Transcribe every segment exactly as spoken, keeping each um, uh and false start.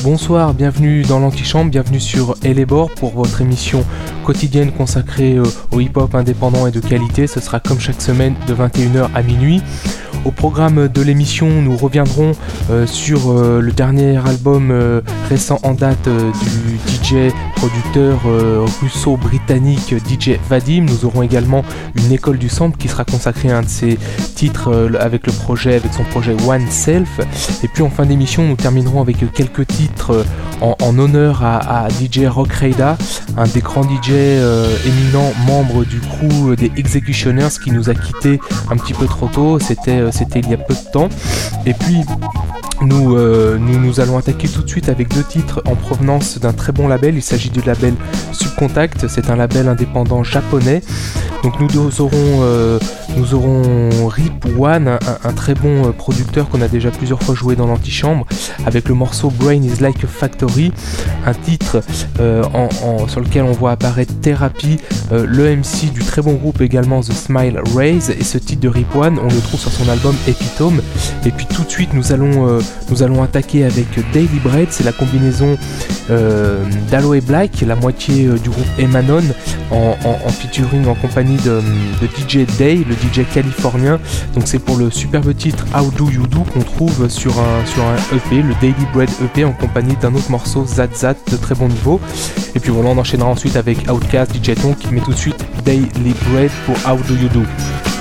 Bonsoir, bienvenue dans l'Antichambre, bienvenue sur Elébor pour votre émission quotidienne consacrée au hip-hop indépendant et de qualité. Ce sera comme chaque semaine de vingt et une heures à minuit. Au programme de l'émission, nous reviendrons euh, sur euh, le dernier album euh, récent en date euh, du D J producteur euh, russo-britannique D J Vadim. Nous aurons également une école du sample qui sera consacrée à un de ses titres euh, avec le projet, avec son projet One Self. Et puis en fin d'émission, nous terminerons avec quelques titres euh, en, en honneur à, à D J Rock Raida, un des grands D J euh, éminents membres du crew des Executioners qui nous a quittés un petit peu trop tôt. C'était euh, C'était il y a peu de temps. Et puis nous, euh, nous, nous allons attaquer tout de suite avec deux titres en provenance d'un très bon label. Il s'agit du label Subcontact. C'est un label indépendant japonais. Donc nous aurons, euh, nous aurons Rip One, un, un très bon euh, producteur qu'on a déjà plusieurs fois joué dans l'Antichambre, avec le morceau Brain is Like a Factory, un titre euh, en, en, sur lequel on voit apparaître Therapy, euh, le M C du très bon groupe également The Smile Rays, et ce titre de Rip One, on le trouve sur son album Epitome. Et puis tout de suite nous allons, euh, nous allons attaquer avec Daily Bread, c'est la combinaison euh, d'Aloe Black, la moitié euh, du groupe Emanon, en, en, en featuring en compagnie de, de D J Day, le D J californien. Donc c'est pour le superbe titre How Do You Do qu'on trouve sur un, sur un E P, le Daily Bread E P, en compagnie d'un autre morceau Zat Zat de très bon niveau. Et puis voilà, on enchaînera ensuite avec Outkast, D J Tonk, mais tout de suite Daily Bread pour How Do You Do.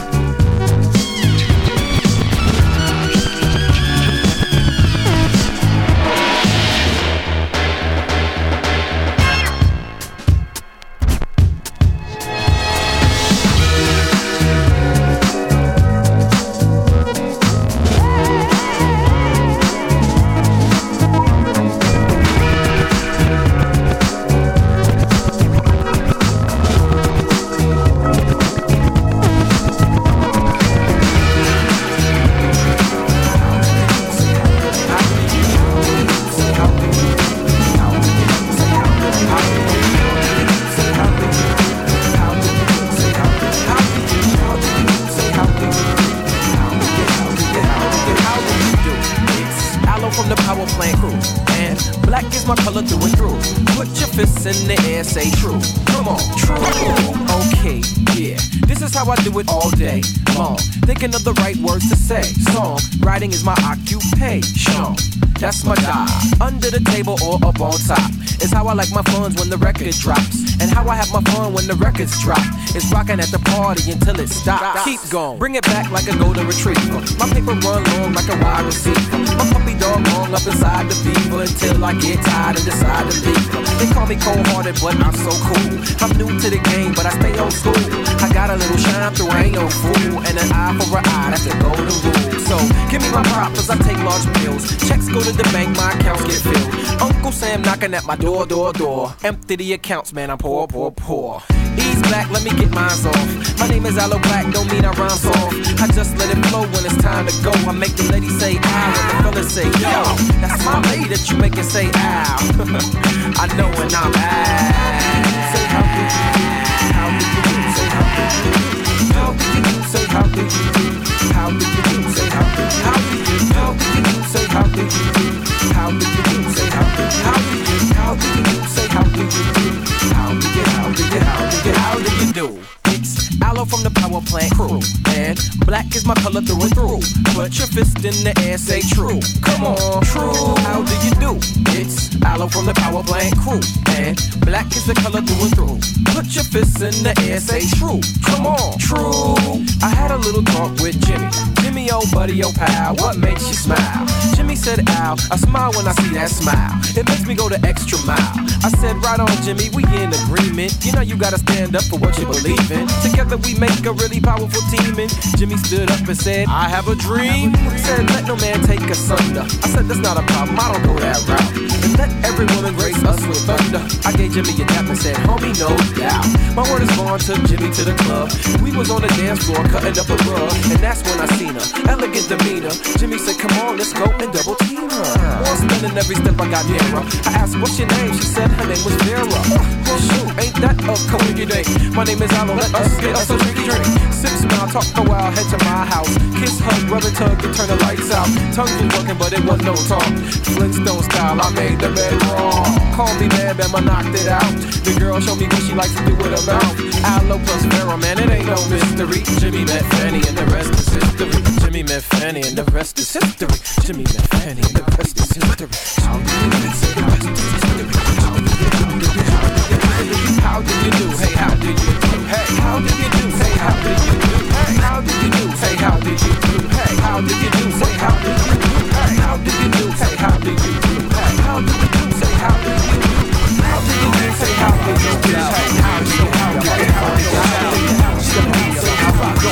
Thinking of the right words to say. Song writing is my occupation. That's my job. Under the table or up on top is how I like my funds when the record drops. And how I have my fun when the records drop. It's rocking at the party until it stops. Keep going. Bring it back like a golden retriever. My paper run long like a wide receiver. My puppy dog long up inside the beaver until I get tired and decide to leave. They call me cold-hearted, but I'm so cool. I'm new to the game, but I stay old school. I got a little shine through, I ain't no fool. And an eye for an eye, that's a golden rule. So give me my props, I take large bills. Checks go to the bank, my accounts get filled. Uncle Sam knocking at my door, door, door. Empty the accounts, man, I'm poor, poor, poor. Ease back, let me get mines off. My name is Aloe Black, don't mean I rhyme soft. I just let it flow when it's time to go. I make the lady say ow, when the fellas say yo. That's my lady that you make it say ow. I know when I'm out. Say how do you do? How do you do? Say how do you do? How do you do? Say how do you do? How do you do? Say how do you do? How do you do? Say how do you do? How do you do? Say how do you do? How do you do? Say how do you do? How do you, how do you, how do you, how do you do? It's Aloe from the power plant crew, and black is my color through and through. Put your fist in the air, say true. Come on, true. How do you do? It's Aloe from the power plant crew, and black is the color through and through. Put your fists in the air, say true. Come on, true. I had a little talk with Jimmy. Jimmy, old buddy, old pal, what makes you smile? Jimmy said, ow, I smile when I see that smile. It makes me go the extra mile. I said, right on, Jimmy, we in agreement. You know you gotta stand up for what you believe in. Together we make a really powerful team. And Jimmy stood up and said, I have a dream. He said, let no man take us under. I said, that's not a problem, I don't go that route. And let every woman grace us with thunder. I gave Jimmy a tap and said, homie, no doubt. My word is born, took Jimmy to the club. We was on the dance floor, cutting up a rug, and that's when I seen her. Elegant demeanor. Jimmy said, come on, let's go and double team her. One spinning every step I got nearer. I asked, what's your name? She said her name was Vera. Well, shoot, ain't that a coincidence? My name is Allo, let us get us a drink drink. Sip, smile, talk a while, head to my house. Kiss, hug, brother, tug, and turn the lights out. Tongue was working, but it was no talk. Flintstone style, I made the bed raw. Call me Bam Bam, I knocked it out. The girl showed me what she likes to do with her mouth. Allo plus Vera, man, it ain't no mystery. Jimmy met Fanny and the rest is history. Jimmy met Fanny and the rest is history. Jimmy met Fanny and the rest is history. How did you do? Say the rest is history. How did you do? Hey, how did you do? Hey, how did you do? Hey, how did you do? Hey, how did you do? Hey, how did you do? Hey, how did you do? Say how did you do? Hey, how did you do? Say how did you do? Hey, how did you do? Say how did you do? How did you do? Say how did you do? Hey, how did you do? How did you do? How did you do? How did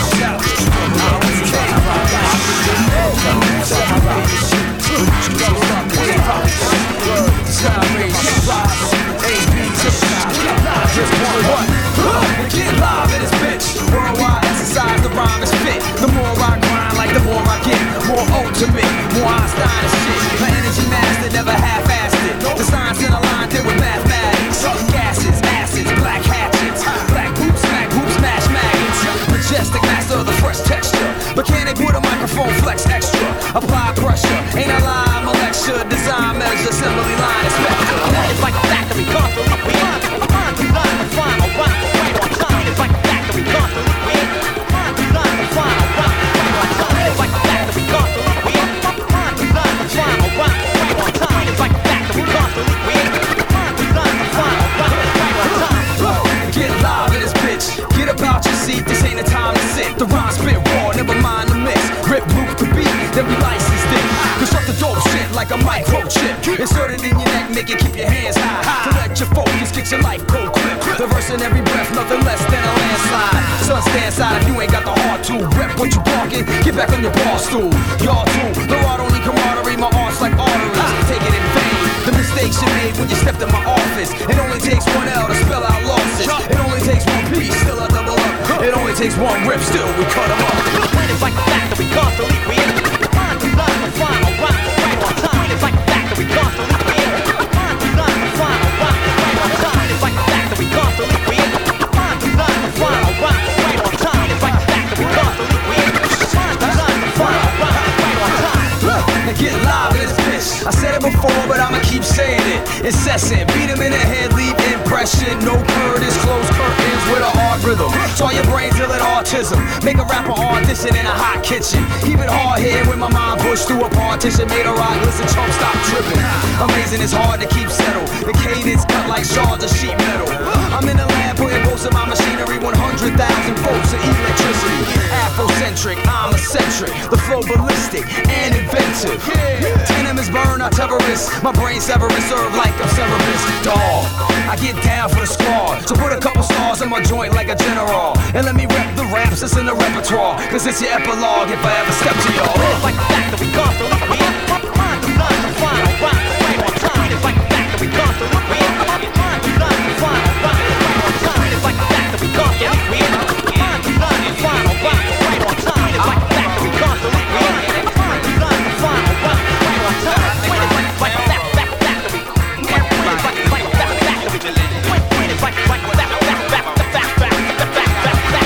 Get live in this bitch. Worldwide exercise, the rhyme is fit. The more I grind, like the more I get. More ultimate, more Einstein and shit. My energy master, never half-assed it. The science in a line, did with mathematics. Gases, acids, black hatchets. Black hoops, smack hoops, smash maggots. Majestic master of the fresh texture. Mechanic with a microphone, flex extra. Apply pressure, ain't a lie, I'm a lecture. Design, measure, assembly line, inspector. It's like a factory, constantly we on. On design, the final rhyme, right on time. It's like a factory, constantly we on. Design, the final rhyme, right on time. It's like a factory, constantly we on. Design, the final rhyme, right on time. It's like a factory, constantly we on. Design, the final rhyme, right on time. Get live in this bitch. Get about your seat, this ain't the time to sit. The rhyme spit raw, never mind the mix. Rip loop the beat, then we licensed it. Construct the dope shit like a microchip. Insert it in your neck, make it keep your hands high. Collect your focus, get your life go clip. The verse in every breath, nothing less than a landslide. Son, stand side if you ain't got the heart to. Rep what you barking, get back on your bar stool. Y'all too, the art only camaraderie, my art's like arteries. Take it in vain, the mistakes you made when you stepped in my office. It only takes one L to spell out losses. It only takes one piece, still a double up. It only takes one rip, still we cut them up. When it's like a factory, constantly we in. On design, the final rhyme, right on time. It's like a factory, constantly we in. On design, the final rhyme, right on time. It's like a factory, constantly we in. On design, the final rhyme, right on time. It's like a factory, constantly we in. On design, the final rhyme, right on time. Now get live in this bitch. I said it before, but I'ma keep saying it. Incessant, beat him in the head, leave impression. No curtains, closed curtains with a hard rhythm. Try your brain till it autism. Make a rapper audition in a hot kitchen. Keep it hard here when my mind pushed through a partition. Made a rock, listen, chump, stop tripping. Amazing, it's hard to keep settled. The cadence cut like shards of sheet metal. I'm in the lab putting most of my machinery. one hundred thousand volts of electricity. Afrocentric, I'm eccentric. The flow ballistic and inventive. Denim is burn, I terrorist. My brain severance serve like a Cerberus. Dog, I get down for the squad. So put a couple stars in my joint like a general. And let me rep the raps that's in the repertoire. Cause it's your epilogue if I ever step to y'all. It's like a factory, constantly we in. On design, the final rhyme, right on time. It's like a factory, constantly we in. On design, the final rhyme, right on time. It's like a factory, constantly we in. On design, the final rhyme, right on time. It's like a factory, constantly we in. On design, the final rhyme, right on time. When it's like, like a fact, fact, factory. When it's like, like a fact, factory. When, when it's like, like a fact, fact, fact, fact, fact, fact, fact, fact, fact.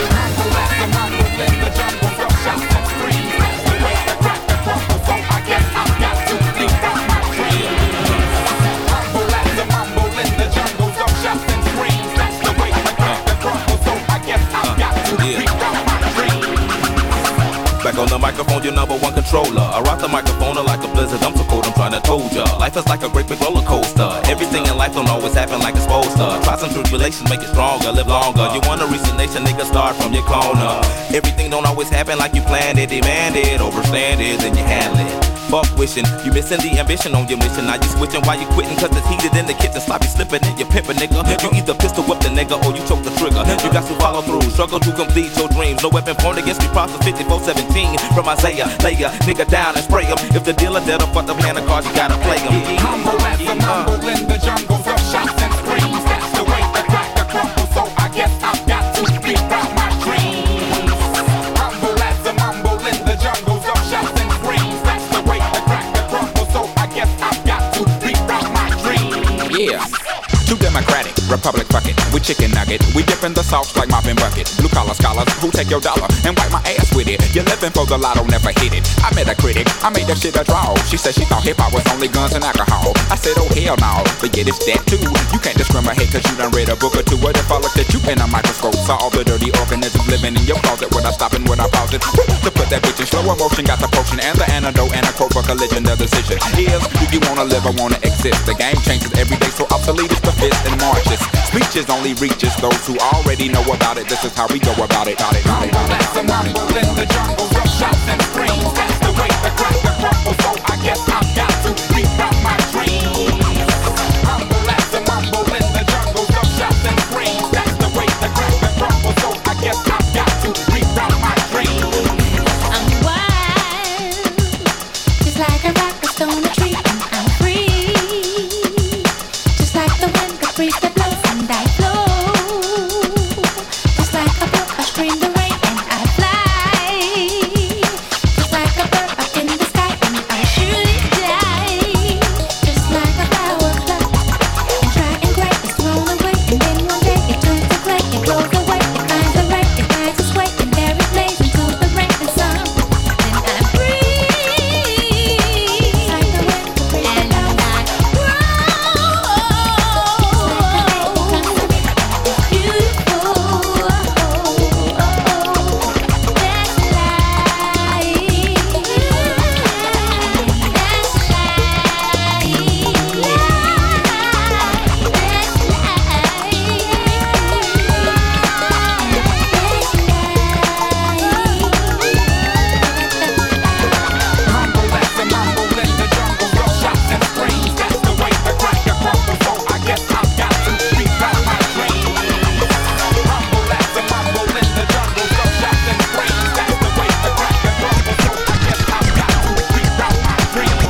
Back on the microphone, your number one controller. I rock the microphone like a blizzard, I'm so cold, I'm trying to told ya. Life is like a great big roller coaster. Everything in life don't always happen like it's supposed to. Try some tribulations, make it stronger, live longer. You wanna reach the nation, nigga, start from your corner. Everything don't always happen like you planned it, demand it, overstand it, then you handle it. Fuck wishing, you missing the ambition on your mission. Now you switching while you quitting, cause it's heated in the kitchen. Sloppy slipping and you pimping, nigga. You either pistol whip the nigga or you choke the trigger. You got to follow through, struggle to complete your dreams. No weapon formed against me, Proverbs fifty-four seventeen. From Isaiah, lay a nigga down and spray him. If the dealer dead up, fuck the plan of cards, you gotta play him. Humble as a mumble in the jungle of shots and screams. That's the way the cracker crumbles, so I bucket. We dip in the sauce like mopping bucket. Blue collar scholars who take your dollar and wipe my ass with it. You're living for the lotto, never hit it. I met a critic, I made that shit a draw. She said she thought hip-hop was only guns and alcohol. I said, oh hell no, but yeah, it's that too. You can't discriminate cause you done read a book or two. What if I looked at you in a microscope? Saw all the dirty organisms living in your closet. Would I stop and would I pause it? To put that bitch in slow motion, got the potion and the antidote and a quote for collision. The decision is, do you wanna live or wanna exist? The game changes every day, so obsolete is the fist and marches. Speeches only reaches those who already know about it. This is how we go about it. About it, about it, about it. That's a mumble in the jungle, rough shots and screams. That's the way the crack the crumble, so I guess I've got to reroute my dreams. Humble as a mumble in the jungle, rough shots and screams. That's the way the crack the crumble, so I guess I've got to reroute my dreams. I'm wild, just like a rock that's on a tree, and I'm free, just like the wind that breeze that blows and I flow, just like a brook I scream the rain and I fly, just like a bird up in the sky and I surely die, just like a flower plucked and dry and gray is thrown away and then one day it turns to clay, it blows away, it finds a ray, it finds its way and there it lays into the rain and sun. Then I'm free, like the wind and I grow. Beautiful, that's Humble as a mumble in the jungle, rough shots and screams. That's the way the crack the crumble, so I guess I've got to reroute my dreams. Humble as a mumble in the jungle, rough shots and screams. That's the way the crack the crumble, so I guess I've got to reroute my dreams.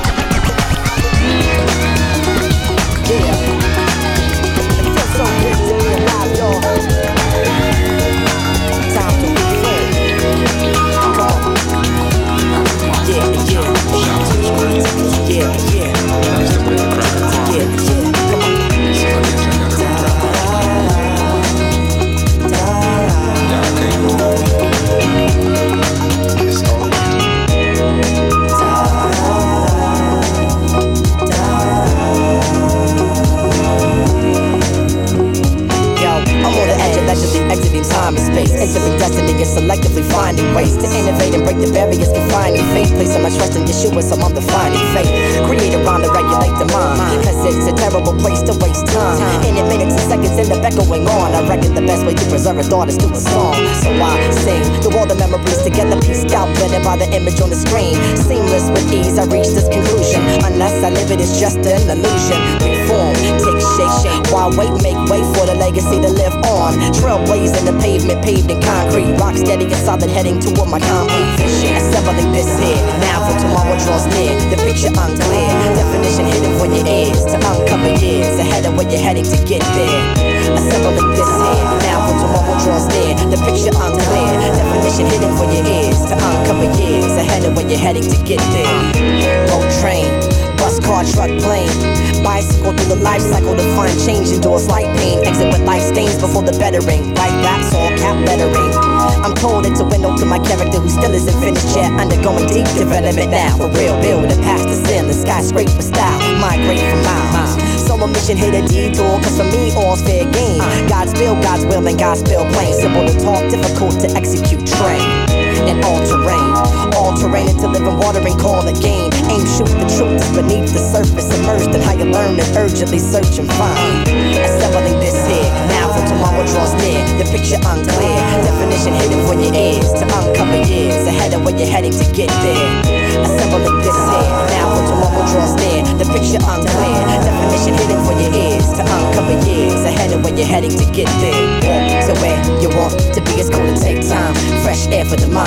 Yo, I'm on the edge of leisurely exiting time and space, entering destiny and selectively finding ways to innovate and break the barriers confining faith. Placing my trust in Yeshua, so I'm defining faith. Create around to regulate the mind, cause it's a terrible place to waste time. In the minutes and seconds in the back going on, I reckon the best way to preserve a thought is through a song. So I sing through all the memories together, pieced out, blended by the image on the screen. Seamless with ease, I reach this conclusion. Unless I live it, it's just an illusion. Reform, take shape, shape. While wait, make way for the legacy to live on. Trailblazing the pavement, paved in concrete. Rock steady and solid, heading toward my concrete vision. Assembling this here, now for tomorrow draws near. The picture unclear, definition hidden for your ears. To uncover years ahead of where you're heading to get there. Assembling this here, now for tomorrow draws near. The picture unclear, definition hidden for your ears. To uncover years ahead of where you're heading to get there. Boat train, bus, car, truck, plane. Bicycle through the life cycle to find change, endures light pain. Exit with life stains before the bettering. Right raps, all cap lettering. I'm told it's a window to my character who still isn't finished yet. Undergoing deep development now. For real, building past the ceiling. Skyscraper style, migrate for miles. Solo mission hit a detour, cause for me all's fair game. God's will, God's will, and God's will plain. Simple to talk, difficult to execute. Train in all terrain, all terrain into living water and call the game. Aim, shoot, the truth is beneath the surface, immersed in how you learn and urgently search and find. Assembling this here, now for tomorrow draws near. The picture unclear, definition hidden for your ears. To uncover years ahead of where you're heading to get there. Assembling this here, now for tomorrow draws near. The picture unclear, definition hidden for your ears. To uncover years ahead of where you're heading to get there. Walk to where you want to be, it's gonna take time. Fresh air for the mind,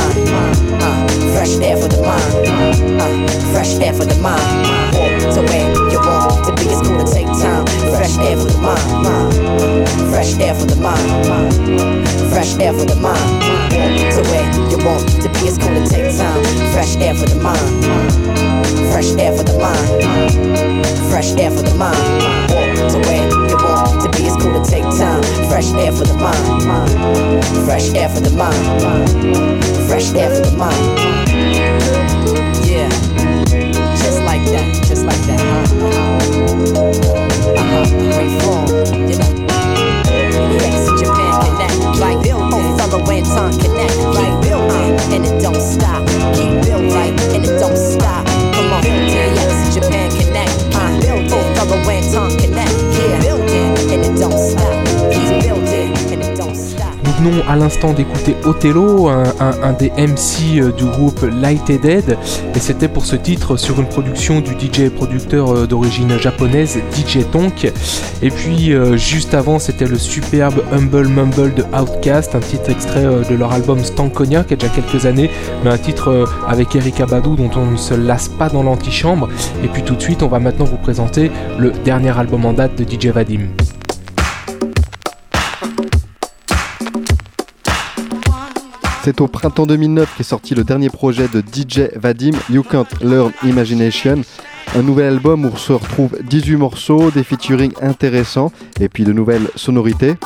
uh, fresh air for the mind, uh, fresh air for the mind. Walk to where you want to be, it's gonna take time. Fresh air for the mind, uh, fresh air for the mind, uh, fresh air for the mind. Walk to where you want to be, it's gonna take time. Fresh air for the mind, fresh air for the mind, fresh air for the mind. Walk to where you want to be, it's cool to take time. Fresh air for the mind. Fresh air for the mind. Fresh air for the mind. Yeah. Just like that. Just like that. Uh-huh. Uh-huh. Reform. You know. Yes, Japan connect. Like building. Oh, fellow Anton connect. Like building. And it don't stop. Keep building. Right. And it don't stop. Come on. Yes, Japan connect. Uh, building. Oh, fellow Anton connect. Yeah. Building. And it don't stop. Keep building. And it don't stop. Nous venons à l'instant d'écouter Othello, un, un, un des M C du groupe Lightheaded, et c'était pour ce titre sur une production du D J et producteur d'origine japonaise D J Tonk. Et puis euh, juste avant, c'était le superbe Humble Mumble de Outkast, un titre extrait euh, de leur album Stankonia qui a déjà quelques années, mais un titre euh, avec Erykah Badu dont on ne se lasse pas dans l'antichambre. Et puis tout de suite, on va maintenant vous présenter le dernier album en date de D J Vadim. C'est au printemps deux mille neuf qu'est sorti le dernier projet de D J Vadim, You Can't Learn Imagination. Un nouvel album où on se retrouve dix-huit morceaux, des featuring intéressants et puis de nouvelles sonorités.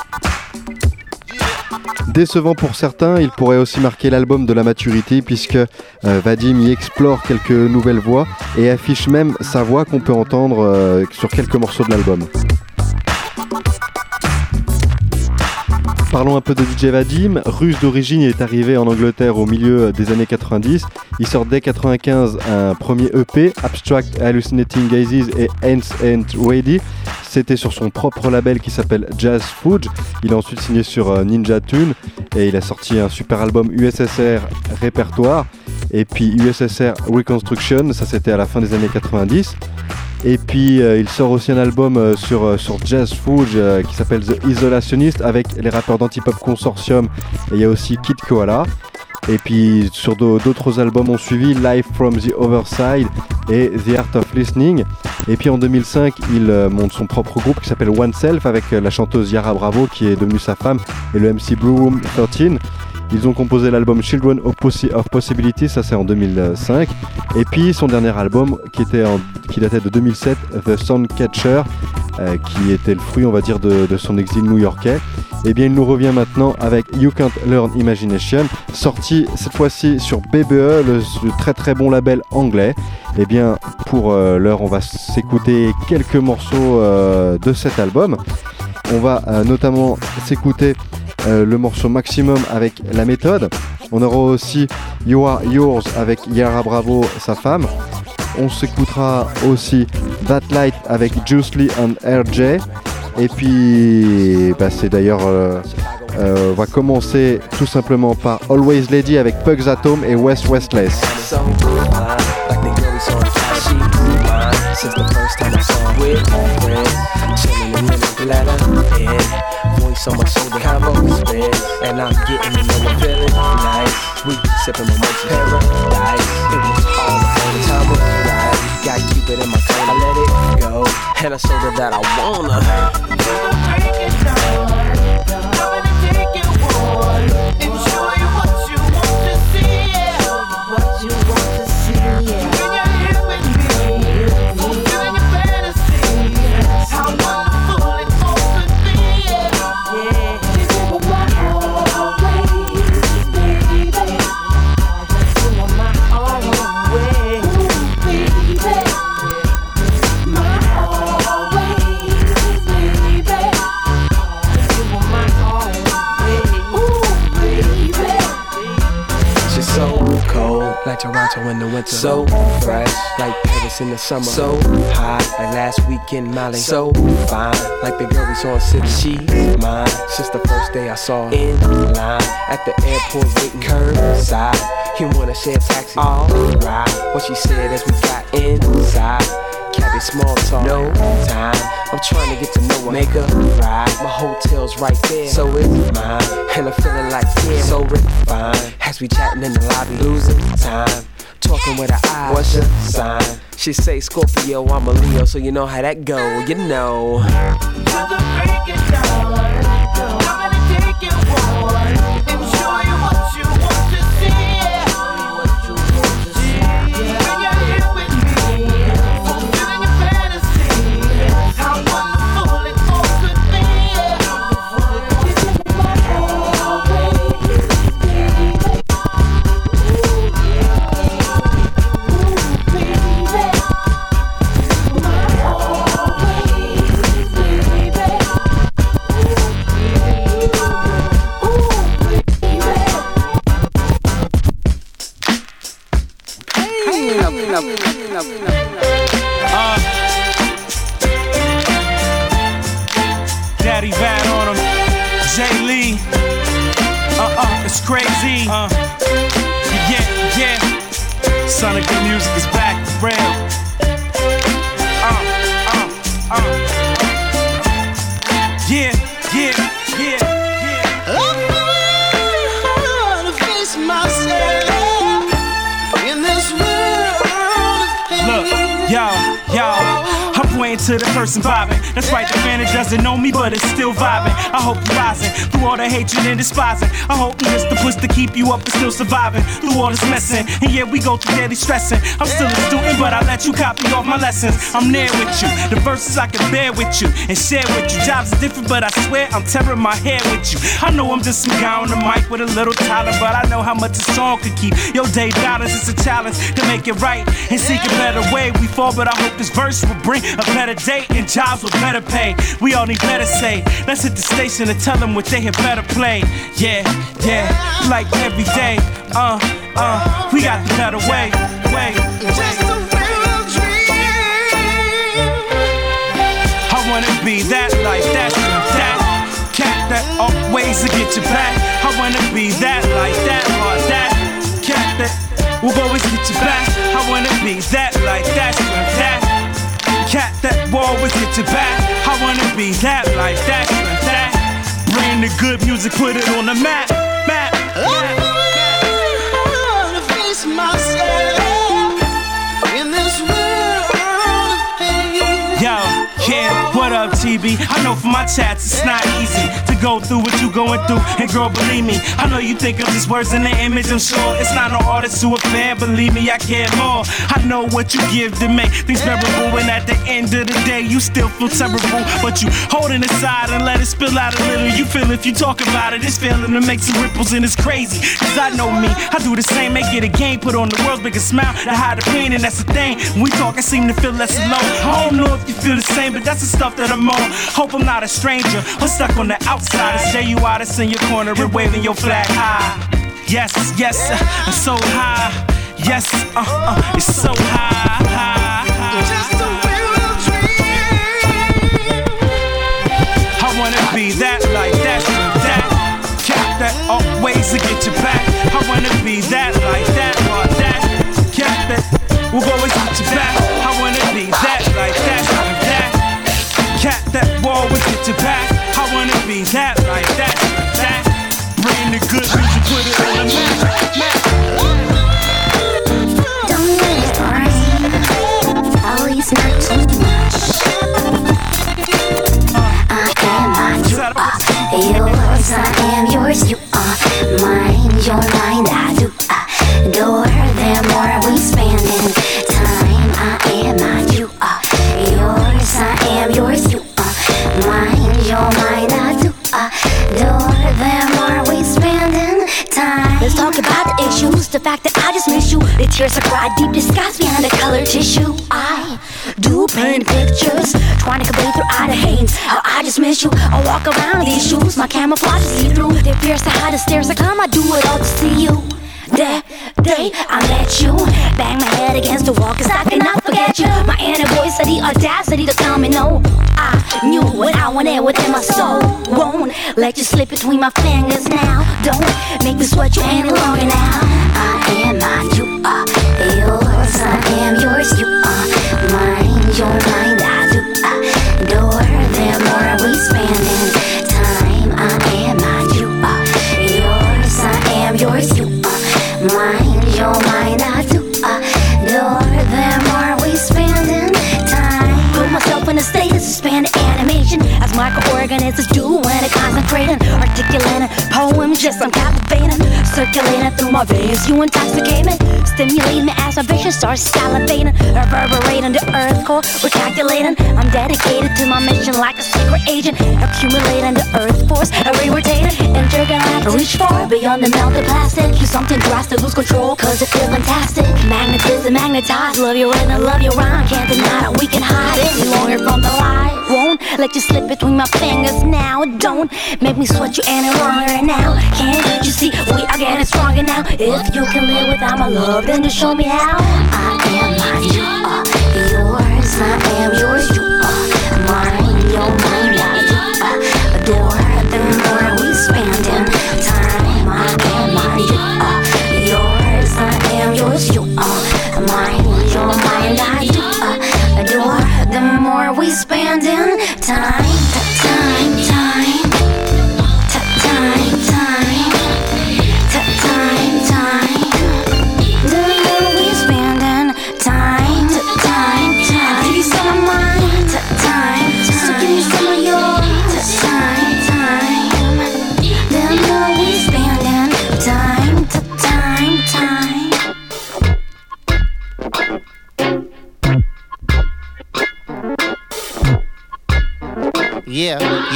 Décevant pour certains, il pourrait aussi marquer l'album de la maturité puisque euh, Vadim y explore quelques nouvelles voix et affiche même sa voix qu'on peut entendre euh, sur quelques morceaux de l'album. Parlons un peu de D J Vadim. Russe d'origine, il est arrivé en Angleterre au milieu des années quatre-vingt-dix. Il sort dès quatre-vingt-quinze un premier E P, Abstract Hallucinating Gazes et Ants and Ready. C'était sur son propre label qui s'appelle Jazz Fudge. Il a ensuite signé sur Ninja Tune et il a sorti un super album U S S R Répertoire et puis U S S R Reconstruction, ça c'était à la fin des années quatre-vingt-dix. Et puis euh, il sort aussi un album euh, sur, euh, sur Jazz Fudge euh, qui s'appelle The Isolationist avec les rappeurs d'Antipop Consortium et il y a aussi Kid Koala. Et puis sur d'autres albums ont suivi Live from the Other Side et The Art of Listening. Et puis en deux mille cinq il euh, monte son propre groupe qui s'appelle Oneself avec euh, la chanteuse Yara Bravo qui est devenue sa femme et le M C Blue Room treize. Ils ont composé l'album Children of, Possi- of Possibility, ça c'est en deux mille cinq. Et puis son dernier album qui, était en, qui datait de deux mille sept, The Soundcatcher, euh, qui était le fruit on va dire de, de son exil new-yorkais. Et bien il nous revient maintenant avec You Can't Learn Imagination, sorti cette fois-ci sur B B E, le, le très très bon label anglais. Et bien pour euh, l'heure on va s'écouter quelques morceaux euh, de cet album. On va euh, notamment s'écouter Euh, le morceau Maximum avec La Méthode. On aura aussi You Are Yours avec Yara Bravo, sa femme. On s'écoutera aussi That Light avec Juice Lee and R J. Et puis, bah, c'est d'ailleurs, euh, euh, on va commencer tout simplement par Always Lady avec Pugs Atom et West Westless. Since the first time I saw her with my friends, chilling in the ladder, and voice on my shoulder, combo spread, and I'm getting to know I'm feeling nice. We sipping my most paradise. It was all the the time was right. Got Cupid in my phone, I let it go, and I showed her that I wanna. Break it down, coming to take it on, and show you what you want to see, yeah. What you want to see, yeah. When you're here with me. Like Toronto in the winter, so fresh, like Paris in the summer, so high, like last week in Mali, so fine, like the girl we saw in City, she's mine, since the first day I saw her, in line, at the airport waiting curbside, you wanna share a taxi, alright, what she said as we got inside, cabbie small talk, no time, I'm trying to get to know her, make her ride, my hotel's right there, so it's mine, and I'm feeling like yeah, so refined, as we chatting in the lobby, losing time, talking with her eyes, what's your sign? She say Scorpio, I'm a Leo, so you know how that go, you know. B. Uh-uh, it's crazy. Uh, yeah, yeah. Son of Good Music is back, for real. Uh, uh, uh. Yeah, yeah, yeah, yeah. I'm gonna face myself in this world of pain. Look, yo, yo. I'm pointing to the person vibing. That's right, the fan that doesn't know me, but it's still vibing. I hope you rising through all the hatred and despising. I hope you just the push to keep you up and still surviving through all this messing. And yeah, we go through daily stressing. I'm still a student, but I let you copy off my lessons. I'm there with you. The verses I can bear with you and share with you. Jobs are different, but I swear I'm tearing my hair with you. I know I'm just some guy on the mic with a little talent, but I know how much a song could keep your day dollars. It's a challenge to make it right and seek a better way. We fall, but I hope this verse will bring a better day and jobs with better pay. We all need better say. Let's hit the station and tell them what they had better play. Yeah, yeah, like every day. Uh, uh, we got the better way. Way, Just a real dream. I wanna be that life, that, that cat that always to get you back. I wanna be that life, that hard, that cat that will always get you back. I wanna be that life, that, that cat that will always get you back. I wanna be that life, that, that bring the good music, put it on the map, map. I'm gonna face myself in this world of pain. Yo, yeah, what up, T B? I know from my chats it's not easy to go through what you going through, and girl, believe me, I know you think of just words in the image. I'm sure it's not no artist who a fan. Believe me, I care more. I know what you give to make things bearable, and at the end of the day, you still feel terrible, but you hold it aside and let it spill out a little. You feel if you talk about it, it's feeling to make some ripples, and it's crazy. Cause I know me, I do the same. Make it a game, put on the world's biggest smile to hide the pain, and that's the thing. When we talk, I seem to feel less alone. I don't know if you feel the same, but that's the stuff that I'm on. Hope I'm not a stranger or stuck on the outside. It's J U I that's in your corner and waving your flag high. Yes, yes, uh, it's so high. Yes, uh, uh, it's so high, high, high. Just a real dream. I wanna be that like that, that cat that always to get you back. I wanna be that like that, or that cat that will always get you back. I wanna be that like that, that cat that will always get you back. I wanna be that like that, that bring the good music, put it on the map. Don't let it rain, at least not too much. I am mine, you are yours. I am yours, you are mine. You're mine, I do adore them. More we spending time. I am mine, you are yours. I am yours, you are mine. You're mine, I do adore them. Are we spending time? Let's talk about the issues. The fact that I just miss you. The tears I cried, deep disgust behind the colored tissue. I do paint pictures, trying to convey through eye to hands how I just miss you. I walk around these shoes, my camouflage is see-through. They pierce the hide the stairs I come, I do it all to see you. That day I met you, bang my head against the wall cause I cannot forget you. My inner voice had the audacity to tell me no. I knew what I wanted within my soul. Won't let you slip between my fingers now. Don't make me sweat you any longer now. I am mine, you are yours. I am yours, you are mine. You're mine, I do adore them. More we spending time. I am mine, you are yours. I am yours, you are mine, you're mine, I do adore them. Are we spending time? Put myself in a state of suspended animation as microorganisms do when I concentrate and articulating poems. Just I'm captivating, circulating through my veins. You intoxicate me, stimulate me as my vision starts salivating, reverberating the earth core. We're calculating. I'm dedicated to my mission like a secret agent, accumulating the earth force, re-rotating, intergalactic. Reach far beyond the melted plastic. Use something drastic, lose control, cause it feels fantastic. Magnetism, magnetized, love your rhythm, love your rhyme. Can't deny that we can hide any longer from the light. Won't let you slip between my fingers now. Don't make me sweat you any longer now. Can't you see we are getting stronger now? If you can live without my love, then just show me how. I am mine, you are yours. I am yours, you are mine. You're mine, I do adore. The more we spend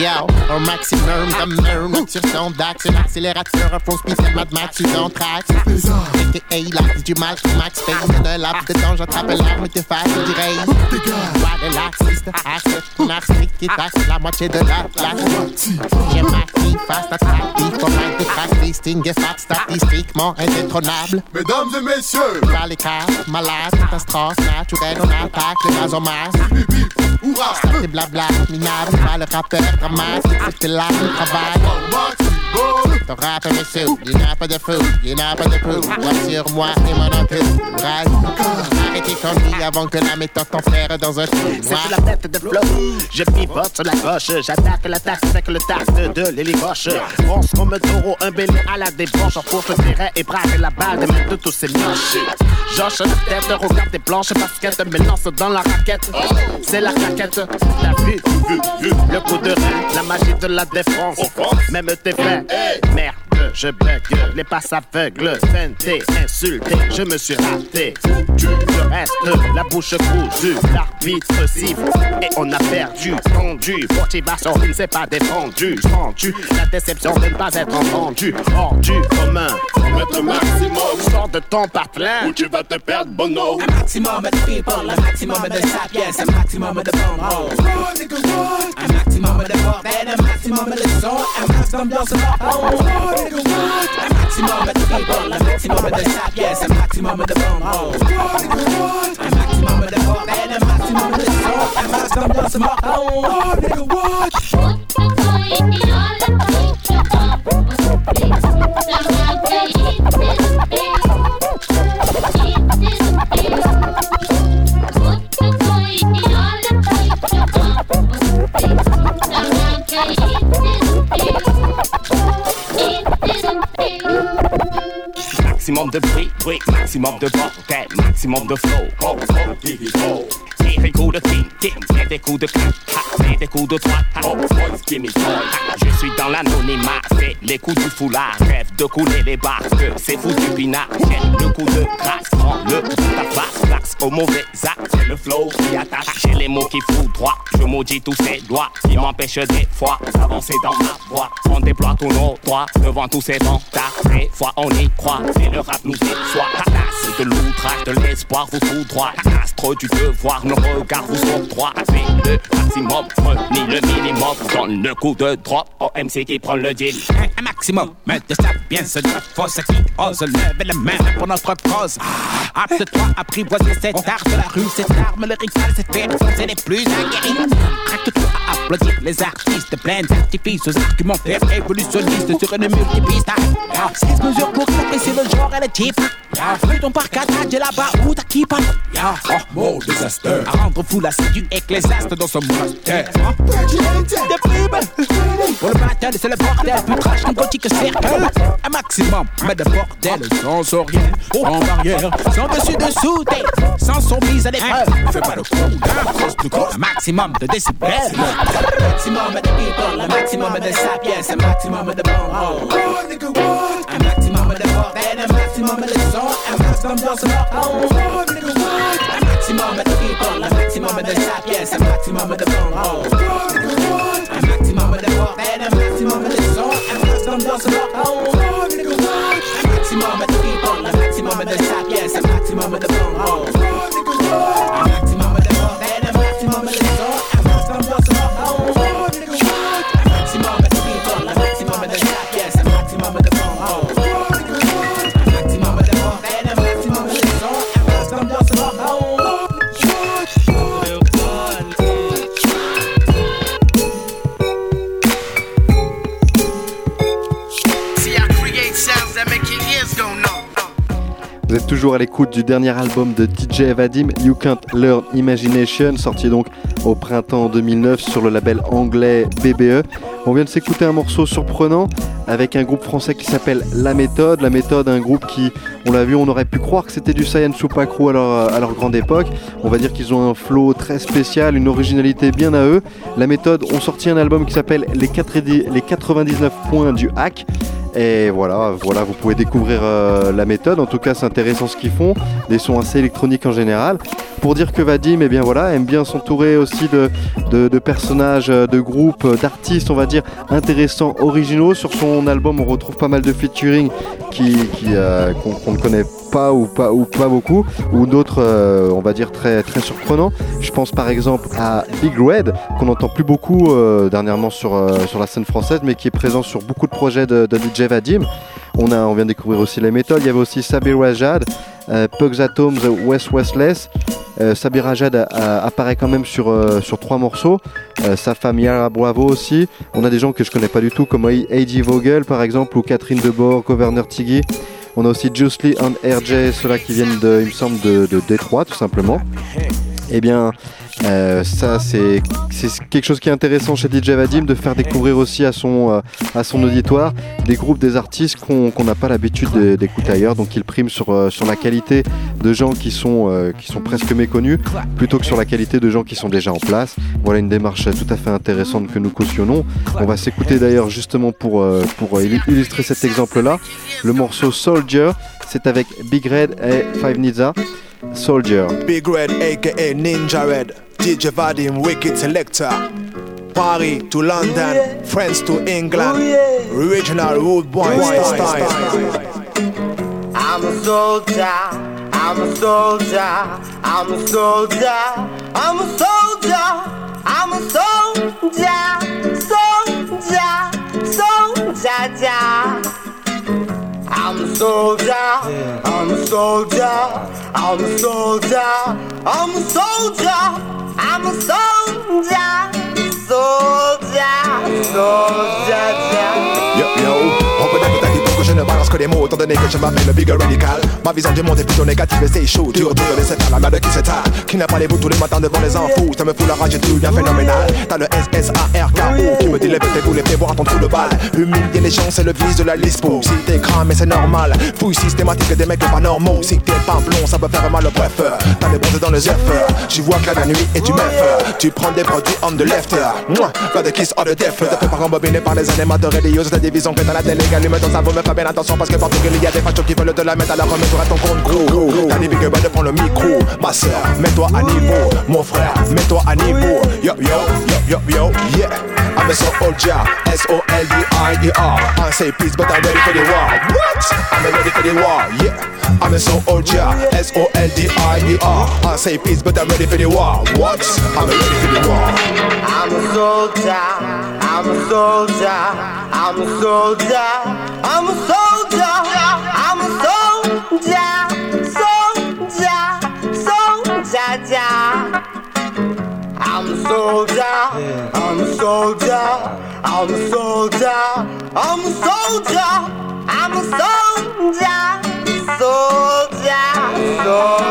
Yo, au maximum comme murmure sur son dax, un accélérateur, un faux speed, Mad Max, tu dans track. A K A la vie du mal, Max Payne, de laps de temps, j'attrape l'arme, te fasse du rail. Pas de laxiste, axe, narcissique qui taxe la moitié de la classe. J'ai ma fille fast, attractive, pour mal de trace, listing et fact, statistiquement indétrônable. Mesdames et messieurs, pas les cas, malade, catastrophe, naturelle, on attaque le gaz en masse. Stat et blabla, minable, pas le rappeur dramatique, c'est là le travail. Ton rap est sous, il n'a pas de fou, il n'a pas de fou. Toi sur moi et mon entourage. Arrêtez qu'on dit avant que la méthode t'enferre dans un trou. C'est sur la tête de flow, je pivote sur la gauche. J'attaque l'attaque avec le tact de l'hélicoche. Fonce comme un taureau, un bélier à la débranche. Enfourche le terrain et braque la balle de même de tous ces mioches. Josh la tête, regarde tes blanches baskets, me lance dans la raquette. C'est la claquette, t'as vu, vu, vu. Le coup de rein, la magie de la défense. Même tes faits, merde, je bug. Les passes aveugles, feinté, insulté, je me suis raté. Je reste la bouche cousue, l'arbitre siffle et on a perdu. Tendu, motivation, il ne s'est pas défendu. Sens-tu la déception de ne pas être entendu? Hors du commun, mettre maximum, sors de ton patelin ou tu vas te perdre, bono. Un maximum de people, un maximum de sapiens, un maximum de bonbons. Un maximum de bordel, un maximum de son, un max d'ambiance marron. Un maximum de people, un maximum de sapiens, un maximum de bonbons. Un maximum de bordel, un maximum de son, un max d'ambiance marron. Maximum de bruit, bruit, maximum de bordel, maximum de flow. Oh, oh, diggy, oh. Tire des coups de ting, ting, fais des coups de clac, fais des coups de droite. Oh, boys, gimme toy. Je suis dans l'anonymat, fais les coups du foulard, rêve de couler les barques, c'est fou du pinard. J'ai le coup de grâce, prends le coup de ta face, flax au mauvais acte, c'est le flow qui attaque. J'ai les mots qui foutent droit, je maudis tous ces doigts qui m'empêchent des fois d'avancer dans ma voie. On déploie tous nos droits devant tous ces vantards, des fois on y croit, et le rap nous déçoit. Tasse de l'outrage, de l'espoir vous fout droit, astre du devoir, nos regards vous sont droits. Fais le maximum, prenez le minimum, donne le coup de drop au M C qui prend le deal. Un, un maximum de sapiens, de force qui ose lever la main pour notre cause. Apte-toi à apprivoiser cet art de la rue, cette arme, le rituel, cette personne, c'est les plus aguerris. Prête-toi à applaudir les artistes, plein d'artifices, argumentaires évolutionnistes sur une multipiste. seize mesures pour apprécier le genre et le type. Fais ton parcadage là-bas où t'as qui pas. Oh, mon désastre. À rendre fou l'assidu ecclésiaste dans son monastère. Des primes. Pour le battle, c'est le bordel. Plus trash qu'un gothique cercle. Un maximum, mais de bordel sensoriel. En barrière, sans dessus-dessous, des sens sont mis à l'épreuve. Fais pas le coup d'un cross de cross. Un maximum de décibels. Un maximum de people, un maximum de sapiens, un maximum de bonbons. Un maximum de bordel, un maximum de son, un max d'ambiance marron. Un maximum de people, un maximum de sapiens, un maximum de bonbons. Un maximum de bordel, un maximum de son, un max d'ambiance marron. Un maximum de people, un maximum de sapiens, un maximum de bonbons. Un maximum de bordel, un maximum de son, un max d'ambiance marron. Un maximum de people, un maximum de sapiens, un maximum de bonbons. Un maximum de bordel, un maximum de son, un max d'ambiance marron. Vous êtes toujours à l'écoute du dernier album de D J Vadim, You Can't Learn Imagination, sorti donc au printemps deux mille neuf sur le label anglais B B E. On vient de s'écouter un morceau surprenant avec un groupe français qui s'appelle La Méthode. La Méthode, un groupe qui, on l'a vu, on aurait pu croire que c'était du Saiyan Supakru à leur, à leur grande époque. On va dire qu'ils ont un flow très spécial, une originalité bien à eux. La Méthode ont sorti un album qui s'appelle Les quatre-vingt-dix-neuf points du hack. Et voilà, voilà, vous pouvez découvrir euh, la méthode. En tout cas, c'est intéressant ce qu'ils font, des sons assez électroniques en général. Pour dire que Vadim, eh bien voilà, aime bien s'entourer aussi de, de, de personnages, de groupes, d'artistes, on va dire intéressants, originaux. Sur son album, on retrouve pas mal de featuring qui, qui euh, qu'on, qu'on ne connaît pas ou pas ou pas beaucoup, ou d'autres, euh, on va dire très très surprenants. Je pense par exemple à Big Red, qu'on n'entend plus beaucoup euh, dernièrement sur euh, sur la scène française, mais qui est présent sur beaucoup de projets de, de D J Vadim. On a, on vient de découvrir aussi les méthodes. Il y avait aussi Sabir Rajad, euh, Pugs Atoms, West Westless. Euh, Sabir Rajad a, a, apparaît quand même sur, euh, sur trois morceaux. Euh, sa femme Yara Bravo aussi. On a des gens que je connais pas du tout comme A J Vogel par exemple, ou Catherine Debord, Governor Tiggy. On a aussi Juice Lee and R J, ceux-là qui viennent de, il me semble, de, de Détroit tout simplement. Eh bien, euh, ça c'est, c'est quelque chose qui est intéressant chez D J Vadim, de faire découvrir aussi à son, euh, à son auditoire des groupes, des artistes qu'on qu'on n'a pas l'habitude de, d'écouter ailleurs. Donc il prime sur, euh, sur la qualité de gens qui sont, euh, qui sont presque méconnus, plutôt que sur la qualité de gens qui sont déjà en place. Voilà une démarche tout à fait intéressante que nous cautionnons. On va s'écouter d'ailleurs justement pour, euh, pour illustrer cet exemple-là. Le morceau Soldier, c'est avec Big Red et Five Nizza. Soldier. Big Red aka Ninja Red, D J Vadim Wicked Selector. Paris to London, France to England, original rude boy style. I'm a soldier, I'm a soldier, I'm a soldier, I'm a soldier, I'm a soldier, soldier, soldier. I'm a soldier, I'm a soldier, I'm a soldier, I'm a soldier, I'm a soldier, soldier, soldier. Yo, yo, on peut t'inquiéter que je ne balance que des mots, étant donné que je m'appelle Big Radical. Ma vision du monde est plutôt négative et c'est chaud. Dur, dur de laisser faire la merde qui s'étale. Qui n'a pas les bouts tous les matins devant les infos. Ça me fout la rage et tout bien phénoménal. T'as le S S A R K O qui me dit les bêtes et vous les prévoir à ton trou de balle. Humilier les gens, c'est le vice de la lispo. Si t'es cramé, c'est normal. Fouille systématique des mecs pas normaux. Si t'es pas blond, ça peut faire mal au bref. T'as les bronzés dans les œufs. J'y vois que la nuit et tu meufs. Tu prends des produits on the left. Pas de kiss on the death. Te fais pas rembobiné par les animateurs religieux. C'est des visions que dans la télé. Allume ton cerveau, me fais bien attention parce que partout il y a des fachos qui veulent te la mettre à la remettre à ton compte gros. T'as des big boys de prendre le micro. Ma soeur, mets-toi à niveau. Mon frère, mets-toi à niveau. Yo, yo, yo, yo, yo, yeah. I'm a soldier, S O L D I E R. I say peace but I'm ready for the war. What? I'm ready for the war, yeah. I'm a soldier, S O L D I E R. I say peace but I'm ready for the war. What? I'm ready for the war. I'm a soldier, I'm a soldier, I'm a soldier, I'm a soldier, I'm a soldier, soldier, soldier. I'm a soldier, I'm a soldier, I'm a soldier, I'm a soldier, I'm a soldier, soldier,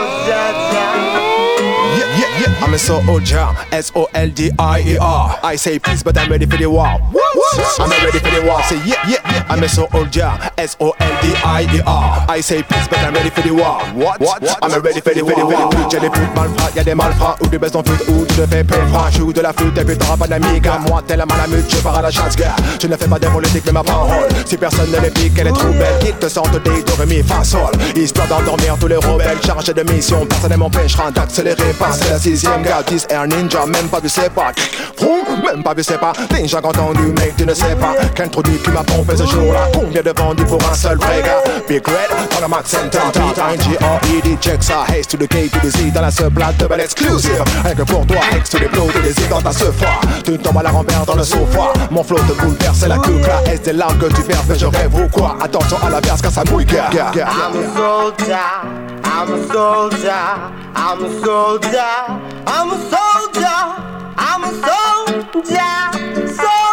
soldier. Yeah, yeah, yeah. I'm a soldier, S O L D I E R. I say peace, but I'm ready for the war. I'm ready for the war. Say yeah, yeah, yeah. I'm a soldier, S O L D I E R. I say peace, but I'm ready for the war. What? What? I'm ready for the war. Y'a des putes malfrats, y'a des malfrats, ou des baisses en flûte, ou tu te fais payer franc. Joue de la flûte et puis t'auras pas d'amiga. Moi, tellement la mute, je pars à la chasse, gars. Je ne fais pas des politiques, mais ma parole. Si personne ne les pique, elle est trop belle. Ils te sentent des do, ré, mi, fa, sol. Histoire d'endormir tous les rebelles. Chargés de mission, personne ne m'empêchera d'accélérer. Passer la sixième garde, dix Air Ninja, même pas vu c'est pas. Même pas vu c'est pas. Ninja entendu, mec, tu ne sais pas. Quel produit qui m'a pompé ce jour-là. Combien de vendus pour un seul vrai gars. Big Red, dans la Max Center, G R E D, check ça. Haze to the K to the Z, dans la seule plate de belle exclusive. Rien que pour toi, ex to les plots, tu les dans ta sofa. Tu tombes à la renvers dans le sofa. Mon flow te bouleverse, c'est la cuque là. Est-ce des larmes que tu verses, mais je rêve ou quoi? Attention à la verse quand ça mouille, gars. I'm a soldier, I'm a soldier, I'm a soldier, I'm a soldier, I'm a soldier,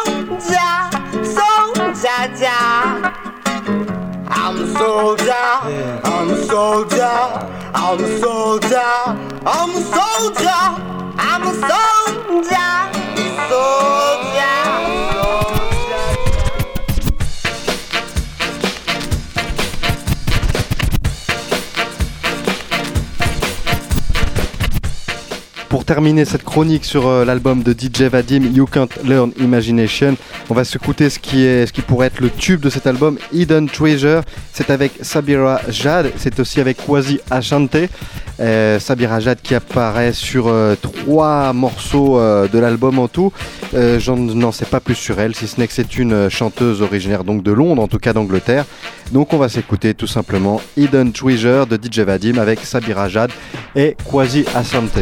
soldier, soldier. I'm a soldier, I'm a soldier, I'm a soldier, I'm a soldier, I'm a soldier, soldier. Pour terminer cette chronique sur euh, l'album de D J Vadim, You Can't Learn Imagination, on va s'écouter ce qui est, ce qui pourrait être le tube de cet album, Hidden Treasure. C'est avec Sabira Jad, c'est aussi avec Kwasi Ashante. Euh, Sabira Jad qui apparaît sur euh, trois morceaux euh, de l'album en tout. Euh, j'en n'en sais pas plus sur elle, si ce n'est que c'est une chanteuse originaire donc de Londres, en tout cas d'Angleterre. Donc on va s'écouter tout simplement Hidden Treasure de D J Vadim avec Sabira Jad et Kwasi Ashante.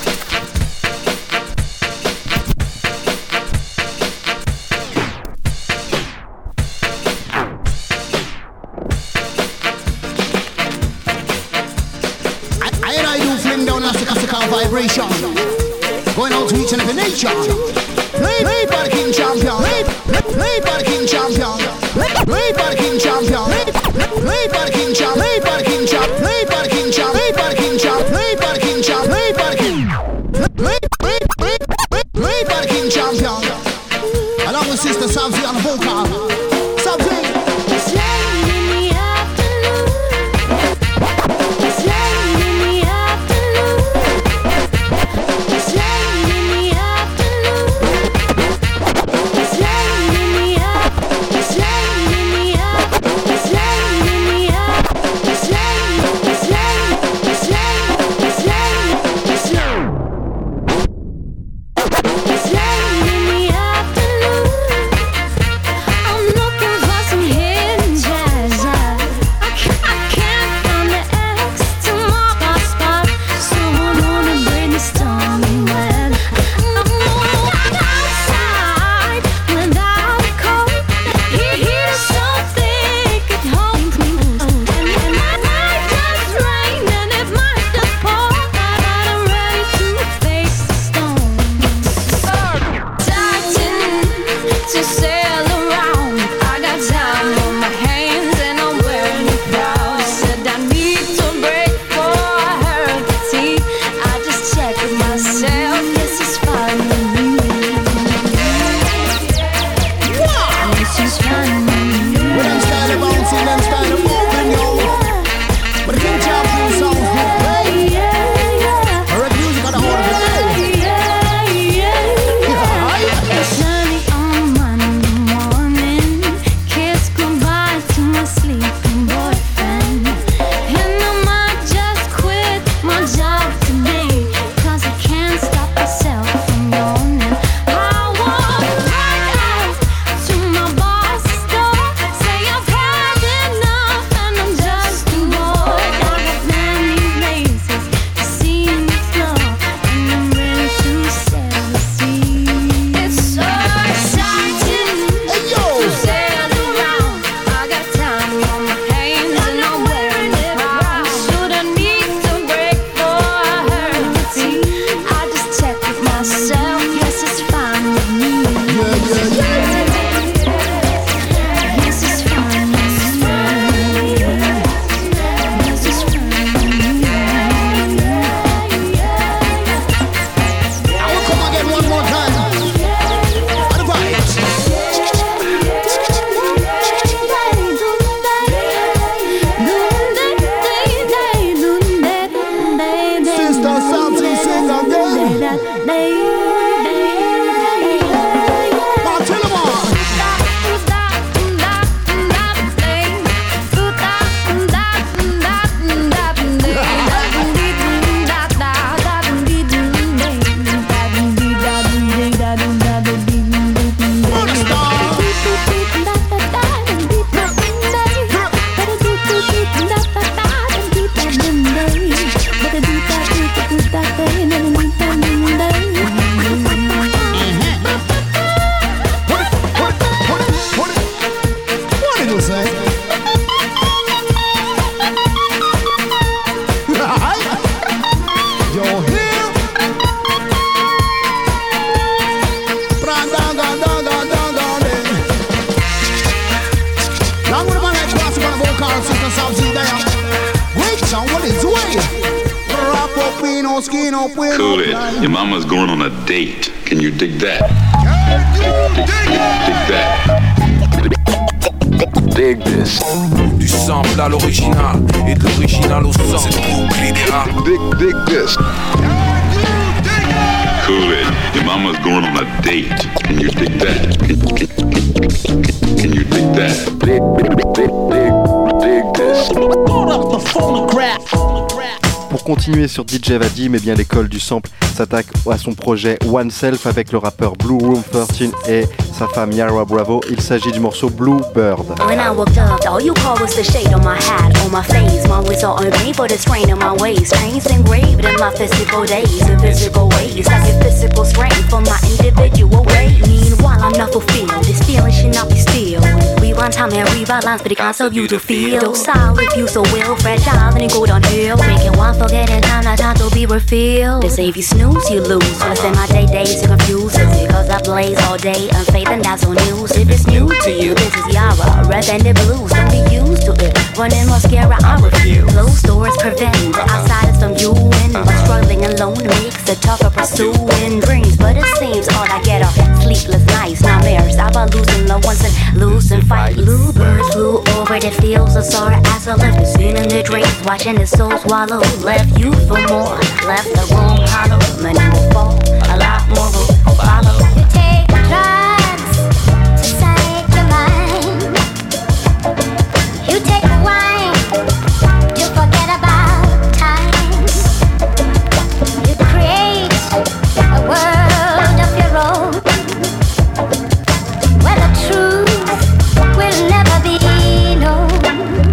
Vibration going out to each and every nation. Play, play for the King Champion. Play, play, play for the King Champion. Play, play for the King Champion. Play, play for the King Champion. Play for the King Champion. Play for the King Champion. Play for the King Champion. Play for the King Champion. Play for the King. Play, play, play, play, play for the King Champion. Along with Sister Sabzi on the vocal. Sabzi. Cool it. Your mama's going on a date. Can you dig that? Dig, dig, dig that. Dig this. Du sample à l'original et de l'original au sample. C'est le groupe idéal. Dig, dig this. Cool it. Your mama's going on a date. Can you dig that? Can, can, can, can you dig that? Dig, dig, dig, dig, dig this. Hold up the phonograph. Pour continuer sur D J Vadim, eh bien l'école du sample s'attaque à son projet One Self avec le rappeur Blue Room thirteen et sa femme Yara Bravo. Il s'agit du morceau Blue Bird. When I woke up, all you call was the shade on my hat, on my face. My ways are unpaid for the strain on my ways. Chains engraved in my physical days, in physical ways. I get physical strain from my individual ways. Meanwhile, I'm not fulfilled. This feeling should not be still. Rewind time and rewrite lines, but it can't serve you to feel. Docile if you so will, fragile and it go downhill. Making one forgetting time, not time to be refilled. They say if you snooze, you lose. When I spend my day days to confuse, it's because I blaze all day, unfaith and that's on news. If it's new to you, this is Yara, red and the blues. Don't be used to it. Running mascara, I refuse. Closed doors prevent outsiders from you in. But struggling alone makes it tougher pursuing dreams. But it seems all I get are sleepless nights, nightmares about losing loved ones and losing fights. Bluebirds flew over the fields of sorrow as I left the scene in the dreams, watching the soul swallow. Left you for more, left the room hollow. Many will fall, a lot more will follow. You take drugs to save your mind. You take wine to forget about time. You create a world of your own, where the truth will never be known.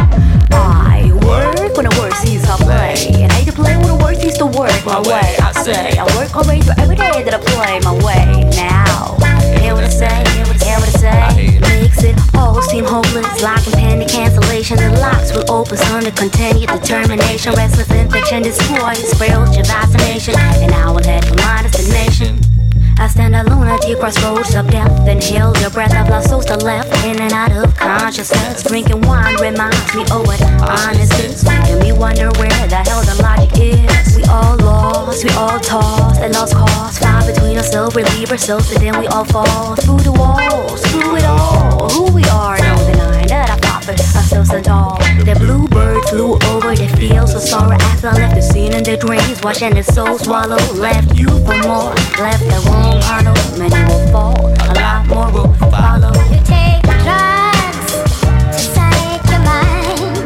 I work when the words cease to play, and I hate to play when the words cease to work my way. I say I work hard for every day that I play my way. Now, hear what I say, hear what I say. Makes it all seem hopeless, like impending cancellation. The locks will open, son, to continue determination. Restless infection destroys spiritual vaccination, and I will head for my destination. I stand alone at the crossroads of death, then hail the breath of lost souls to left, in and out of consciousness. Drinking wine reminds me of what honest is, making me wonder where the hell the logic is. We all lost, we all tossed, and lost cause. Fly between ourselves, relieve ourselves, and then we all fall through the walls, through it all. Who we are, no denying that I profit ourselves and all. The bluebird flew over the fields of sorrow as I left the scene in the dreams, watching the soul swallow. Left you for more, left the room hollow. Many will fall, a lot more will follow. You take drugs to save your mind.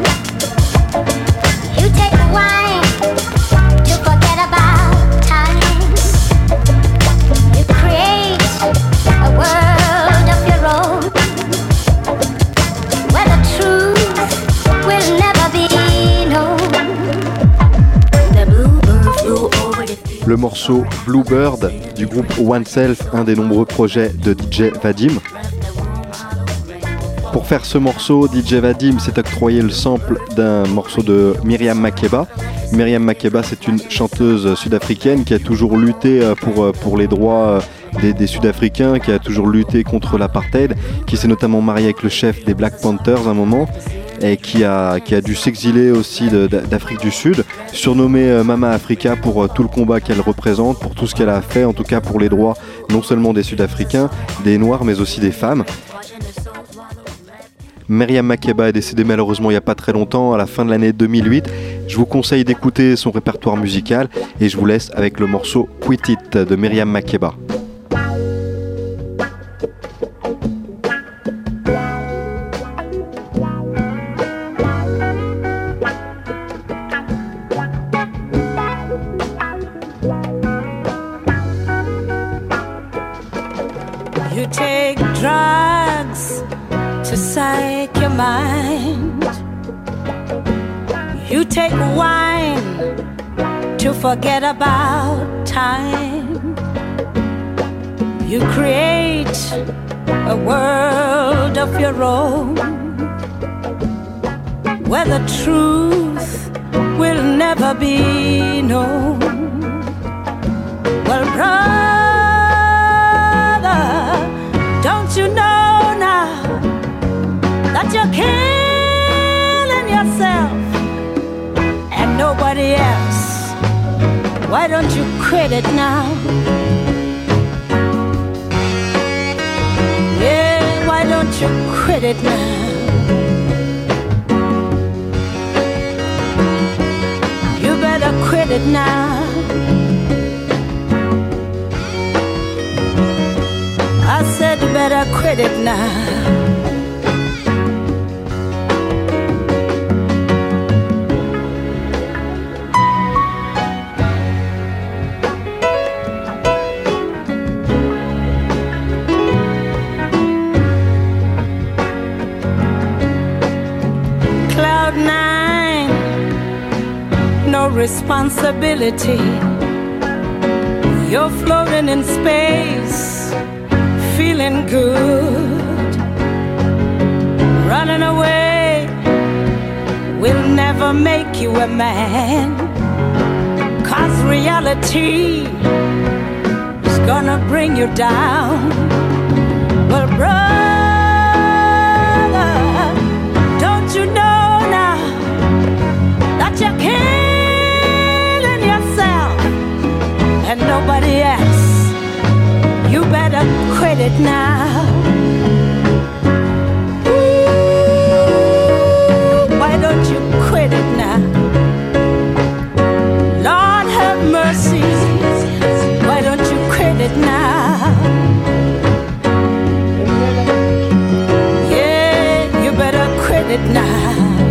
You take wine to forget about time. You create a world of your own, where the truth will never be known. The bluebird flew over the field. Le morceau Bluebird du groupe One Self, un des nombreux projets de D J Vadim. Pour faire ce morceau, D J Vadim s'est octroyé le sample d'un morceau de Myriam Makeba. Myriam Makeba, c'est une chanteuse sud-africaine qui a toujours lutté pour, pour les droits des, des Sud-Africains, qui a toujours lutté contre l'apartheid, qui s'est notamment mariée avec le chef des Black Panthers à un moment, et qui a, qui a dû s'exiler aussi de, d'Afrique du Sud, surnommée Mama Africa pour tout le combat qu'elle représente, pour tout ce qu'elle a fait, en tout cas pour les droits non seulement des Sud-Africains, des Noirs, mais aussi des femmes. Myriam Makeba est décédée malheureusement il n'y a pas très longtemps, à la fin de l'année deux mille huit. Je vous conseille d'écouter son répertoire musical et je vous laisse avec le morceau Quit It de Myriam Makeba. You take drugs to psych your mind. You take wine to forget about time. You create a world of your own, where the truth will never be known. Well, brother, don't you know now that you're killing yourself and nobody else? Why don't you quit it now? Yeah, why don't you quit it now? You better quit it now. quit it now. Cloud nine, no responsibility. You're floating in space, feeling good. Running away will never make you a man. 'Cause reality is gonna bring you down. Well, brother, don't you know now that you're killing yourself and nobody else? You better quit it now. Ooh, why don't you quit it now? Lord have mercy, why don't you quit it now? Yeah, you better quit it now.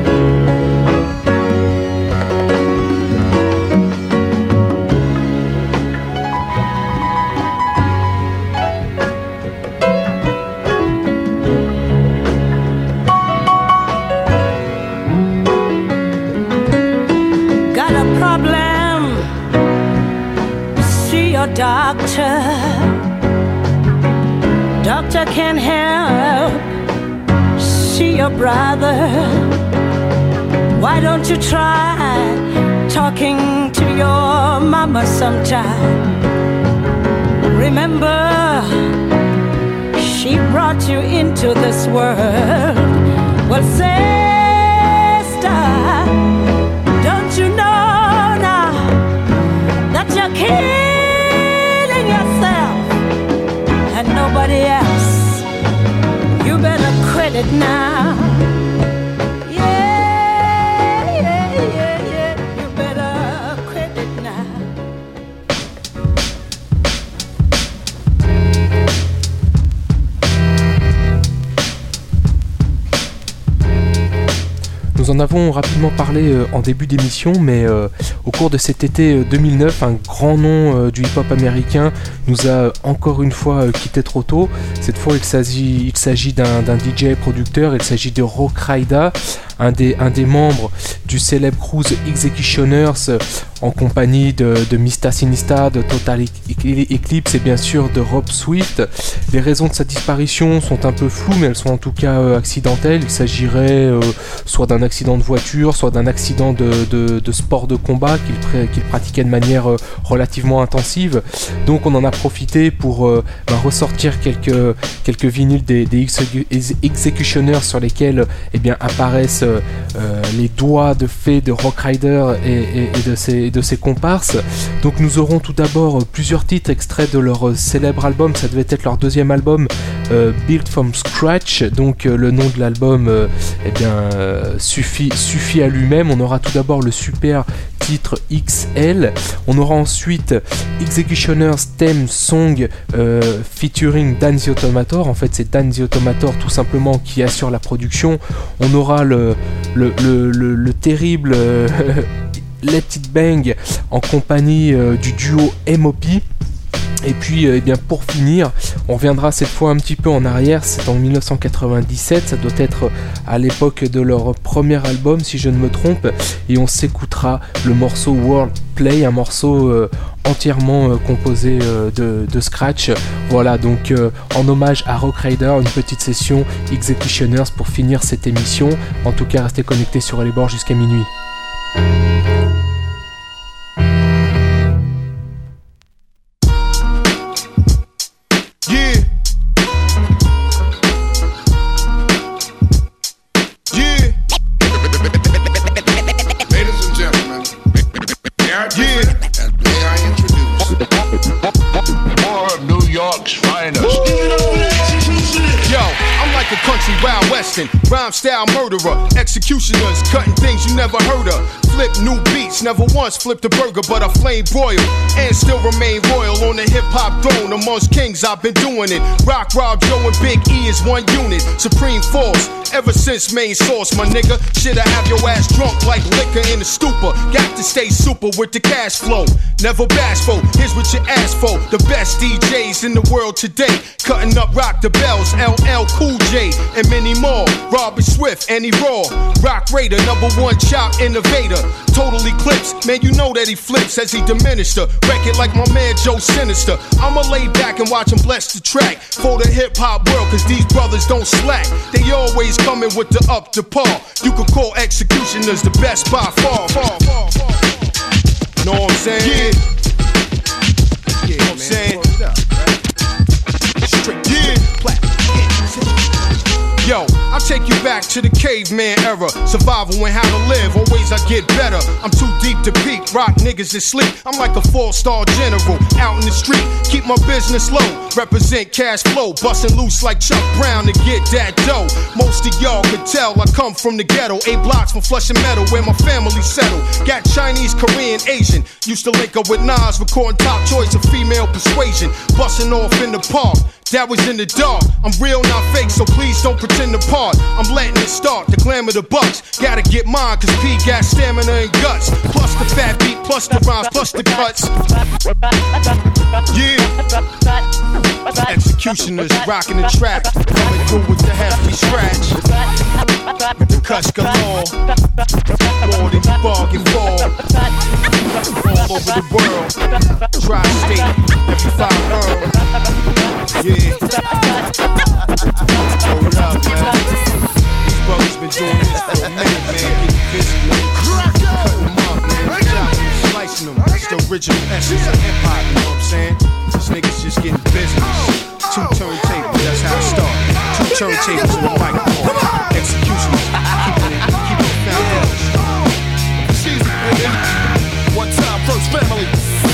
Doctor, doctor can't help. See your brother. Why don't you try talking to your mama sometime? Remember, she brought you into this world. Well, sister, don't you know now that your kid and nobody else? You better quit it now. Yeah, yeah, yeah, yeah. You better quit it now. Nous en avons rapidement parlé euh, en début d'émission, mais euh, au cours de cet été euh, deux mille neuf, un grand nom euh, du hip-hop américain nous a encore une fois euh, quitté trop tôt. Cette fois, il s'agit, il s'agit d'un, d'un D J producteur, il s'agit de Rock Ryda, un des, un des membres du célèbre crew Executioners, euh, en compagnie de, de Mista Sinista, de Total Eclipse et bien sûr de Rob Swift. Les raisons de sa disparition sont un peu floues, mais elles sont en tout cas euh, accidentelles. Il s'agirait euh, soit d'un accident de voiture, soit d'un accident de, de, de sport de combat qu'il, pr- qu'il pratiquait de manière euh, relativement intensive. Donc on en a profité pour euh, bah, ressortir quelques, quelques vinyles des, des Executioners sur lesquels eh bien, apparaissent euh, les doigts de fée de Rock Ryda et, et, et de ses, de ses comparses. Donc nous aurons tout d'abord euh, plusieurs titres extraits de leur euh, célèbre album. Ça devait être leur deuxième album, euh, Built from Scratch. Donc euh, le nom de l'album euh, eh bien, euh, suffit, suffit à lui-même. On aura tout d'abord le super titre X L. On aura ensuite Executioners Theme Song euh, featuring Dan the Automator. En fait, c'est Dan the Automator tout simplement qui assure la production. On aura le, le, le, le, le terrible euh, Let It Bang en compagnie euh, du duo M O P. Et puis euh, eh bien, pour finir, on reviendra cette fois un petit peu en arrière, c'est en dix-neuf cent quatre-vingt-dix-sept, ça doit être à l'époque de leur premier album si je ne me trompe, et on s'écoutera le morceau World Play, un morceau euh, entièrement euh, composé euh, de, de scratch. Voilà, donc euh, en hommage à Rock Ryda, une petite session Executioners pour finir cette émission. En tout cas, restez connectés sur les bords jusqu'à minuit. Wild West assassin, rhyme style murderer, executioners, cutting things you never heard of. Flip new beats, never once flipped a burger, but I flame broil and still remain royal on the hip hop throne. Amongst kings, I've been doing it. Rock, Rob, Joe, and Big E is one unit. Supreme force, ever since main source, my nigga. Shit, I have your ass drunk like liquor in a stupor. Got to stay super with the cash flow. Never bashful, here's what you asked for. The best D Js in the world today. Cutting up Rock the Bells, L L Cool J, and many more. Robert Swift, Annie Raw, Rock Raider, number one chop innovator. Total Eclipse, man, you know that he flips as he diminished her. Wreck it like my man Joe Sinister. I'ma lay back and watch him bless the track for the hip hop world, cause these brothers don't slack. They always coming with the up to par. You could call Executioners the best by far. far, far, far. Know what I'm saying? Yeah. Yeah, know what I'm saying? Straight, yeah. Yo, I'll take you back to the caveman era. Survival and how to live, always I get better. I'm too deep to peak, rock niggas asleep. I'm like a four-star general, out in the street. Keep my business low, represent cash flow. Bustin' loose like Chuck Brown to get that dough. Most of y'all could tell I come from the ghetto. Eight blocks from Flushing Meadow, where my family settled. Got Chinese, Korean, Asian. Used to link up with Nas, recording Top Choice of female persuasion. Bustin' off in the park. That was in the dark. I'm real, not fake, so please don't pretend to part. I'm letting it start, the glamour, the bucks. Gotta get mine, cause P got stamina and guts. Plus the fat beat, plus the rhymes, plus the cuts. Yeah. Executioners rocking the track. Coming through with the hefty scratch. With the cuts galore. More than you bargain for. All over the world. Tri-state, every five world. Yeah. Hold up, man. These brothers been doing this for a minute, man. Getting busy, man. Cutting them up, man. Chopping them, slicing them. It's the original essence of hip hop, you know what I'm saying? These niggas just getting business. Two turntables, that's how it started. Two turntables in the microphone. Executioners, keeping it, keeping it foundation. It's easy, baby. One time, first family.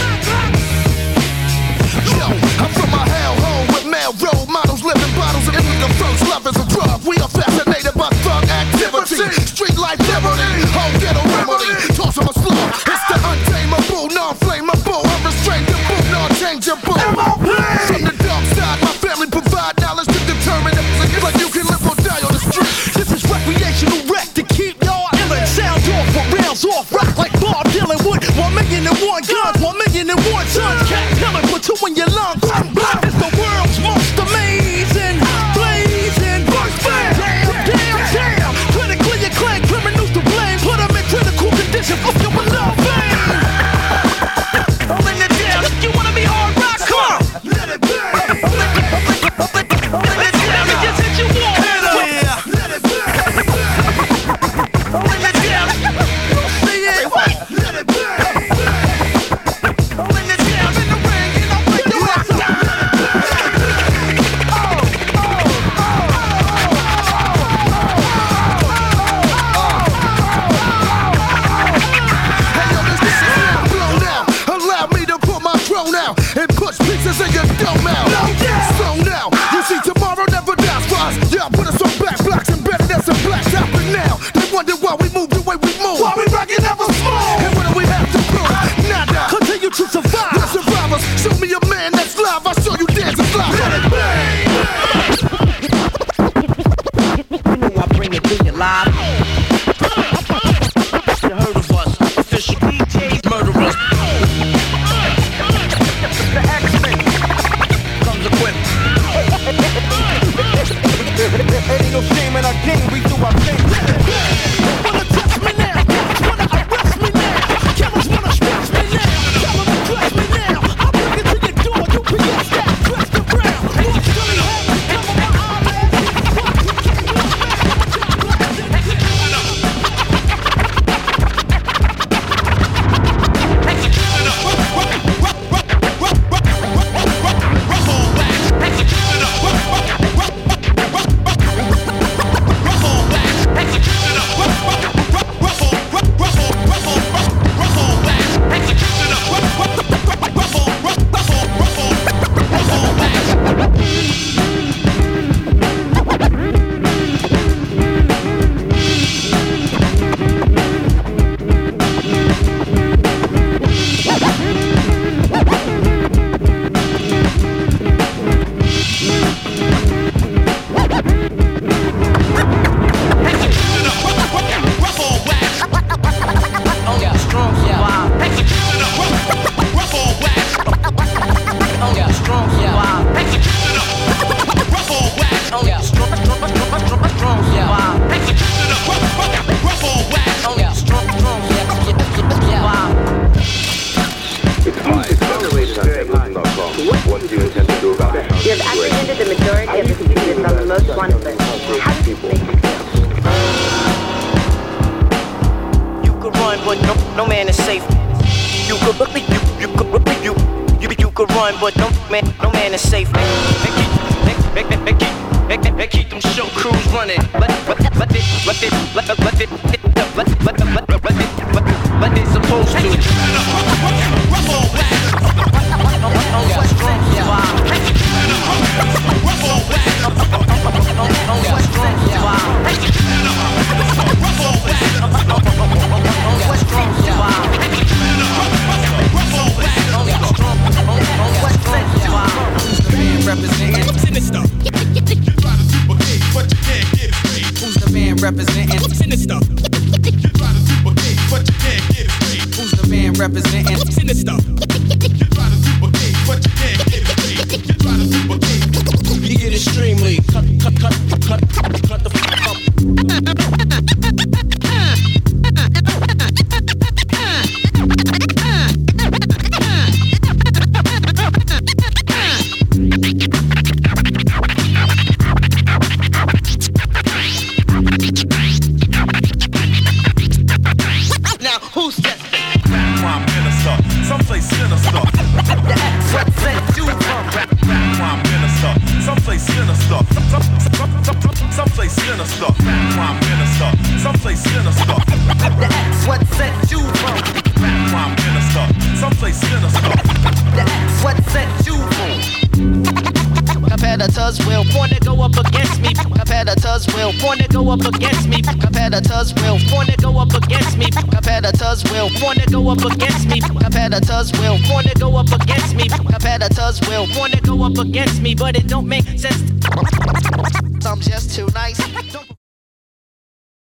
Yo, I'm from my hellhole with male role models, living bottles, and the first lovers of drugs. We are fascinated by thug activity, street life liberty, whole ghetto remedy. Toss 'em a slug, it's the untamable, non-flammable, unrestrainable, non-changeable. From the dark side, my family provide knowledge to determine if like you can live or die on the street. This is recreational wreck to keep y'all illin'. Sound off for rails off, rock like Bob Dylan would. One million and one guns, one million and one tons. Cat killing for two in your lungs. It's the world's most amazing, blazing, burst bang. Damn, damn, damn. Critically acclaimed criminals to blame. Put them in critical condition. Fuck your beloved fame. Holding it down. You wanna be hard rock? Come on. Let it bang. Let it down. It just hit you wall. Yeah. Let it bang. Holding it down. See it? Let it bang. Holding it down in the ring. And I'll break your ass up. And push pieces in your dumb mouth. So now, you see tomorrow never dies for us. Yeah, put us on back blocks embedded as a black top. And now, they wonder why we move the way we move. Why we rockin' never smooth. And what do we have to prove? Nada. Continue to survive. We're survivors. Show me a man that's live. I'll show you dancing live. Let it bang. You know I bring it to you live. You heard of us. Official D Js, murderers. The X-Men comes equipped. Ain't no shame in our game, we do our thing. Wanna touch me now? no man is safe. You could you you could you you you could run, but no man no man is safe. Make keep make make make keep make make keep them show crews running. Let let let it let it let let let it let let let let let let it supposed to. Representing sinister. You try to duplicate, but you can't get it straight. Who's the man representing sinister? You try to duplicate, but you can't get it straight. Who's the man representing sinister? You try to duplicate, but you can't get it straight. You try to duplicate. You get extremely cut, cut, cut, cut, cut, cut the fuck up. Someplace sinister. What's that do from? Crime minister. Someplace sinister. Someplace sinister. Crime minister. Someplace sinister. What's that do from? Crime minister. Someplace sinister. What's that do from? Competitors will want to go up against me. Competitors will want to go up against me. Competitors will want to go up against me. Competitors will want to go up against me. Competitors will want to go up against me. Competitors will want to go up against me, but it don't make sense. I'm just too nice. Don't